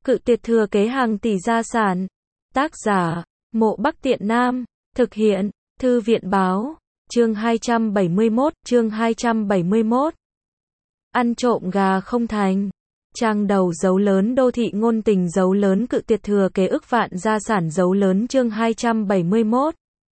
Cự tuyệt thừa kế hàng tỷ gia sản. Tác giả, Mộ Bắc Tiện Nam. Thực hiện, Thư viện báo. Chương 271. Ăn trộm gà không thành. Trang đầu dấu lớn đô thị ngôn tình dấu lớn cự tuyệt thừa kế ức vạn gia sản dấu lớn chương 271.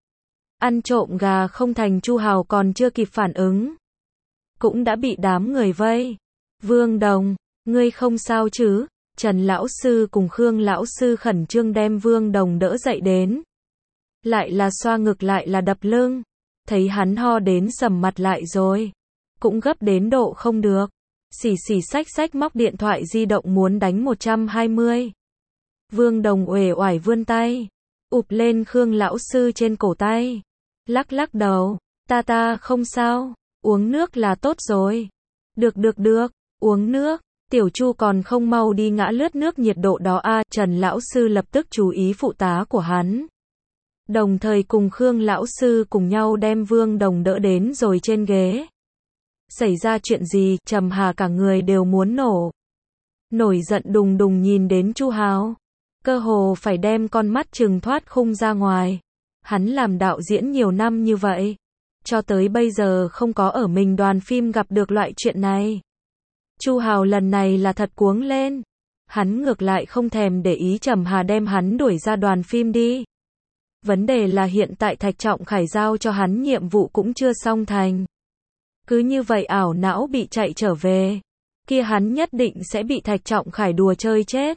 Ăn trộm gà không thành. Chu Hào còn chưa kịp phản ứng, cũng đã bị đám người vây. Vương Đồng, ngươi không sao chứ? Trần lão sư cùng Khương lão sư khẩn trương đem Vương Đồng đỡ dậy đến. Lại là xoa ngực lại là đập lưng. Thấy hắn ho đến sầm mặt lại rồi. Cũng gấp đến độ không được. Xì xách móc điện thoại di động muốn đánh 120. Vương Đồng uể oải vươn tay, ụp lên Khương lão sư trên cổ tay. Lắc đầu, ta không sao, uống nước là tốt rồi. Được, uống nước. Tiểu Chu còn không mau đi ngã lướt nước nhiệt độ đó a. Trần lão sư lập tức chú ý phụ tá của hắn. Đồng thời cùng Khương lão sư cùng nhau đem Vương Đồng đỡ đến rồi trên ghế. Xảy ra chuyện gì? Trầm Hà cả người đều muốn nổ. Nổi giận đùng đùng nhìn đến Chu Hào, cơ hồ phải đem con mắt trừng thoát khung ra ngoài. Hắn làm đạo diễn nhiều năm như vậy, cho tới bây giờ không có ở mình đoàn phim gặp được loại chuyện này. Chu Hào lần này là thật cuống lên. Hắn ngược lại không thèm để ý Trầm Hà đem hắn đuổi ra đoàn phim đi. Vấn đề là hiện tại Thạch Trọng Khải giao cho hắn nhiệm vụ cũng chưa xong thành. Cứ như vậy ảo não bị chạy trở về, kia hắn nhất định sẽ bị Thạch Trọng Khải đùa chơi chết.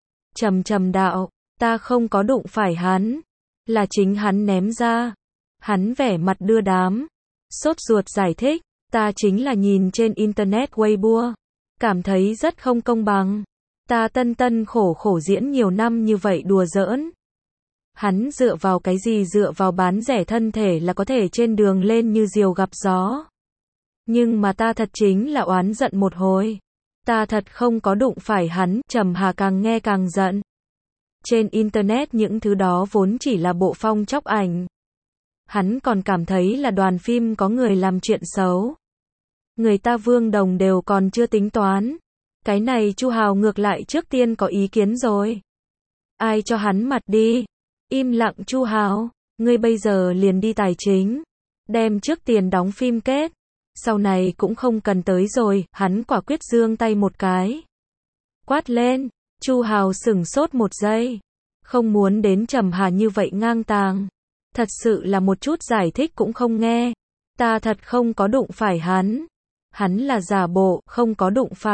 Trầm đạo, ta không có đụng phải hắn, là chính hắn ném ra. Hắn vẻ mặt đưa đám, sốt ruột giải thích, ta chính là nhìn trên internet Weibo, cảm thấy rất không công bằng. Ta tân khổ diễn nhiều năm như vậy đùa giỡn. Hắn dựa vào cái gì? Dựa vào bán rẻ thân thể là có thể trên đường lên như diều gặp gió. Nhưng mà ta thật chính là oán giận một hồi. Ta thật không có đụng phải hắn. Trầm Hà càng nghe càng giận. Trên internet những thứ đó vốn chỉ là bộ phong chóc ảnh. Hắn còn cảm thấy là đoàn phim có người làm chuyện xấu. Người ta Vương Đồng đều còn chưa tính toán. Cái này Chu Hào ngược lại trước tiên có ý kiến rồi. Ai cho hắn mặt đi? Im lặng Chu Hào, ngươi bây giờ liền đi tài chính, đem trước tiền đóng phim kết, sau này cũng không cần tới rồi. Hắn quả quyết giương tay một cái, quát lên. Chu Hào sửng sốt một giây, không muốn đến Trầm Hà như vậy ngang tàng, thật sự là một chút giải thích cũng không nghe. Ta thật không có đụng phải hắn, hắn là giả bộ. Không có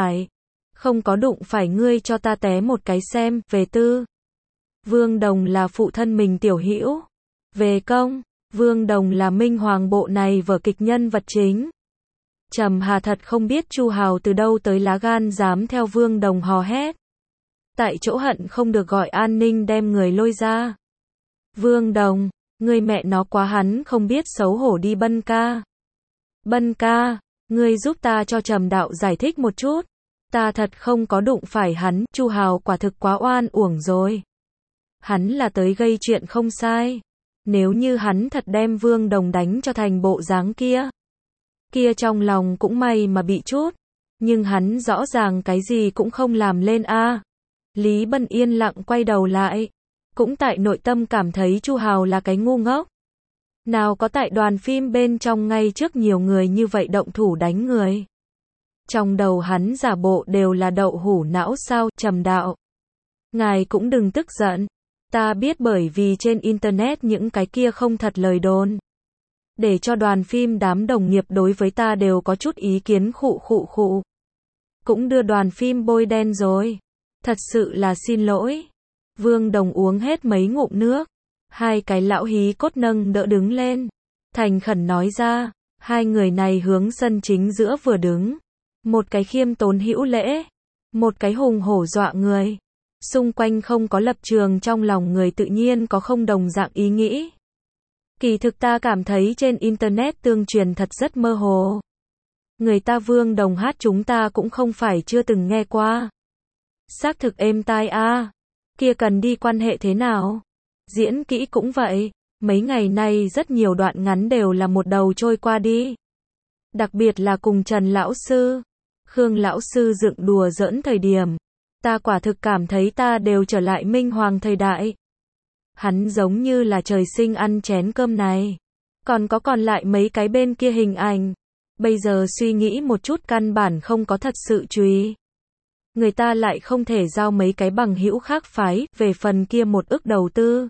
đụng phải, ngươi cho ta té một cái xem. Về tư, Vương Đồng là phụ thân mình tiểu hữu. Về công, Vương Đồng là minh hoàng bộ này vở kịch nhân vật chính. Trầm Hà thật không biết Chu Hào từ đâu tới lá gan dám theo Vương Đồng hò hét. Tại chỗ hận không được gọi an ninh đem người lôi ra. Vương Đồng, ngươi mẹ nó quá hắn không biết xấu hổ đi. Bân ca, ngươi giúp ta cho Trầm đạo giải thích một chút. Ta thật không có đụng phải hắn. Chu Hào quả thực quá oan uổng rồi. Hắn là tới gây chuyện không sai. Nếu như hắn thật đem Vương Đồng đánh cho thành bộ dáng kia trong lòng cũng may mà bị chút. Nhưng hắn rõ ràng cái gì cũng không làm lên a. Lý Bân yên lặng quay đầu lại, cũng tại nội tâm cảm thấy Chu Hào là cái ngu ngốc. Nào có tại đoàn phim bên trong ngay trước nhiều người như vậy động thủ đánh người. Trong đầu hắn giả bộ đều là đậu hủ não sao? Trầm đạo, ngài cũng đừng tức giận. Ta biết bởi vì trên internet những cái kia không thật lời đồn. Để cho đoàn phim đám đồng nghiệp đối với ta đều có chút ý kiến khụ. Cũng đưa đoàn phim bôi đen rồi. Thật sự là xin lỗi. Vương Đồng uống hết mấy ngụm nước. Hai cái lão hí cốt nâng đỡ đứng lên. Thành khẩn nói ra. Hai người này hướng sân chính giữa vừa đứng. Một cái khiêm tốn hữu lễ. Một cái hùng hổ dọa người. Xung quanh không có lập trường, trong lòng người tự nhiên có không đồng dạng ý nghĩ. Kỳ thực ta cảm thấy trên internet tương truyền thật rất mơ hồ. Người ta Vương Đồng hát chúng ta cũng không phải chưa từng nghe qua. Xác thực êm tai a. Kia cần đi quan hệ thế nào? Diễn kỹ cũng vậy. Mấy ngày nay rất nhiều đoạn ngắn đều là một đầu trôi qua đi. Đặc biệt là cùng Trần lão sư, Khương lão sư dựng đùa giỡn thời điểm. Ta quả thực cảm thấy ta đều trở lại Minh Hoàng thời đại. Hắn giống như là trời sinh ăn chén cơm này. Còn lại mấy cái bên kia hình ảnh. Bây giờ suy nghĩ một chút căn bản không có thật sự chú ý. Người ta lại không thể giao mấy cái bằng hữu khác phái, về phần kia 1 ức đầu tư.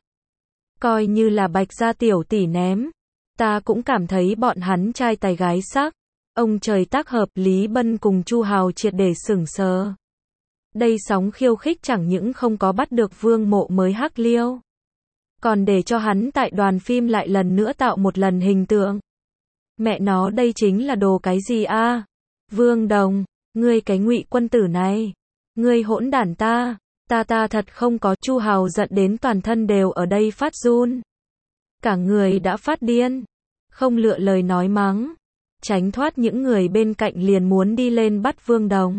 Coi như là Bạch gia tiểu tỷ ném. Ta cũng cảm thấy bọn hắn trai tài gái sắc. Ông trời tác hợp, Lý Bân cùng Chu Hào triệt để sửng sờ. Đây sóng khiêu khích chẳng những không có bắt được Vương Mộ mới hắc liêu, còn để cho hắn tại đoàn phim lại lần nữa tạo một lần hình tượng. Mẹ nó, đây chính là đồ cái gì a? Vương Đồng, ngươi cái ngụy quân tử này, ngươi hỗn đản ta thật không có. Chu Hào giận đến toàn thân đều ở đây phát run. Cả người đã phát điên, không lựa lời nói mắng, tránh thoát những người bên cạnh liền muốn đi lên bắt Vương Đồng.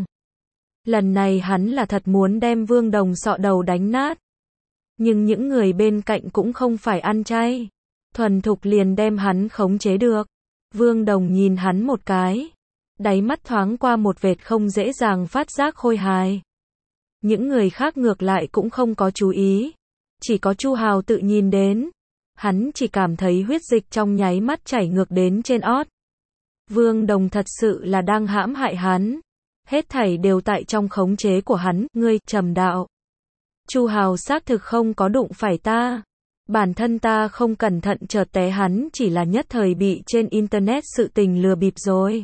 Lần này hắn là thật muốn đem Vương Đồng sọ đầu đánh nát. Nhưng những người bên cạnh cũng không phải ăn chay, thuần thục liền đem hắn khống chế được. Vương Đồng nhìn hắn một cái, đáy mắt thoáng qua một vệt không dễ dàng phát giác khôi hài. Những người khác ngược lại cũng không có chú ý, chỉ có Chu Hào tự nhìn đến. Hắn chỉ cảm thấy huyết dịch trong nháy mắt chảy ngược đến trên ót. Vương Đồng thật sự là đang hãm hại hắn. Hết thảy đều tại trong khống chế của hắn. Ngươi, Trầm Đạo. Chu Hào xác thực không có đụng phải ta. Bản thân ta không cẩn thận chợt té, hắn chỉ là nhất thời bị trên internet sự tình lừa bịp rồi.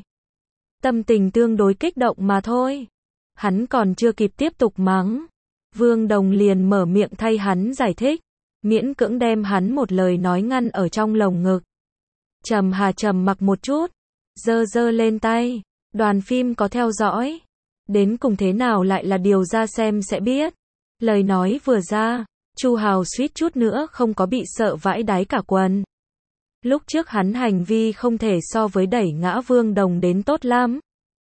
Tâm tình tương đối kích động mà thôi. Hắn còn chưa kịp tiếp tục mắng, Vương Đồng liền mở miệng thay hắn giải thích, miễn cưỡng đem hắn một lời nói ngăn ở trong lồng ngực. Trầm Hà trầm mặc một chút, giơ lên tay, đoàn phim có theo dõi. Đến cùng thế nào lại là điều ra xem sẽ biết. Lời nói vừa ra, Chu Hào suýt chút nữa không có bị sợ vãi đái cả quần. Lúc trước hắn hành vi không thể so với đẩy ngã Vương Đồng đến tốt lắm.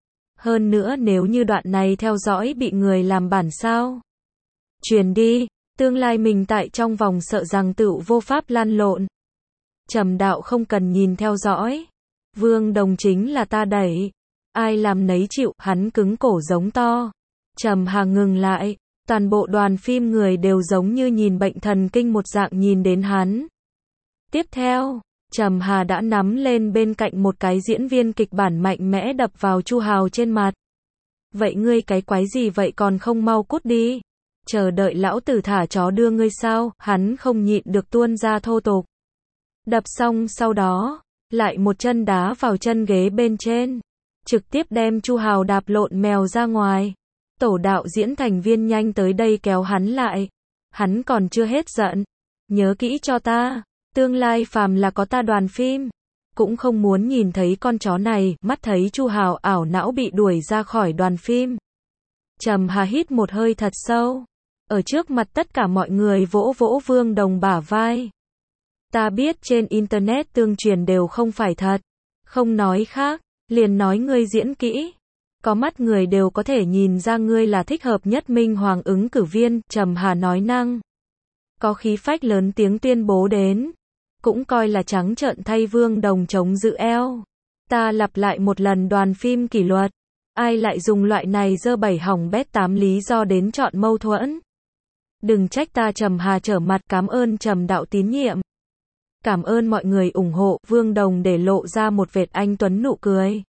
Hơn nữa nếu như đoạn này theo dõi bị người làm bản sao truyền đi, tương lai mình tại trong vòng sợ rằng tựu vô pháp lăn lộn. Trầm Đạo không cần nhìn theo dõi. Vương Đồng chính là ta đẩy. Ai làm nấy chịu, hắn cứng cổ giống to. Trầm Hà ngừng lại. Toàn bộ đoàn phim người đều giống như nhìn bệnh thần kinh một dạng nhìn đến hắn. Tiếp theo, Trầm Hà đã nắm lên bên cạnh một cái diễn viên kịch bản mạnh mẽ đập vào Chu Hào trên mặt. Vậy ngươi cái quái gì vậy, còn không mau cút đi. Chờ đợi lão tử thả chó đưa ngươi sao? Hắn không nhịn được tuôn ra thô tục. Đập xong sau đó, lại một chân đá vào chân ghế bên trên. Trực tiếp đem Chu Hào đạp lộn mèo ra ngoài. Tổ đạo diễn thành viên nhanh tới đây kéo hắn lại. Hắn còn chưa hết giận. Nhớ kỹ cho ta. Tương lai phàm là có ta đoàn phim, cũng không muốn nhìn thấy con chó này. Mắt thấy Chu Hào ảo não bị đuổi ra khỏi đoàn phim. Trầm Hà hít một hơi thật sâu. Ở trước mặt tất cả mọi người vỗ vỗ Vương Đồng bả vai. Ta biết trên internet tương truyền đều không phải thật. Không nói khác, liền nói ngươi diễn kỹ. Có mắt người đều có thể nhìn ra ngươi là thích hợp nhất Minh Hoàng ứng cử viên. Trầm Hà nói năng có khí phách lớn tiếng tuyên bố đến. Cũng coi là trắng trợn thay Vương Đồng chống giữ eo. Ta lặp lại một lần, đoàn phim kỷ luật. Ai lại dùng loại này dơ bảy hỏng bét 8 lý do đến chọn mâu thuẫn. Đừng trách ta. Trầm Hà trở mặt, cảm ơn Trầm Đạo tín nhiệm. Cảm ơn mọi người ủng hộ. Vương Đồng để lộ ra một vệt anh tuấn nụ cười.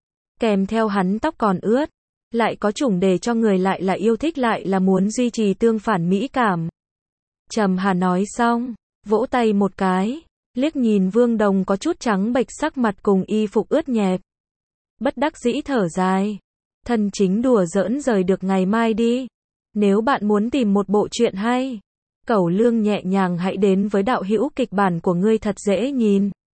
Kèm theo hắn tóc còn ướt. Lại có chủng để cho người lại là yêu thích lại là muốn duy trì tương phản mỹ cảm. Trầm Hà nói xong, vỗ tay một cái, liếc nhìn Vương Đồng có chút trắng bệch sắc mặt cùng y phục ướt nhẹp. Bất đắc dĩ thở dài. Thân chính đùa giỡn rời được ngày mai đi. Nếu bạn muốn tìm một bộ truyện hay, cẩu lương nhẹ nhàng hãy đến với đạo hữu kịch bản của ngươi thật dễ nhìn.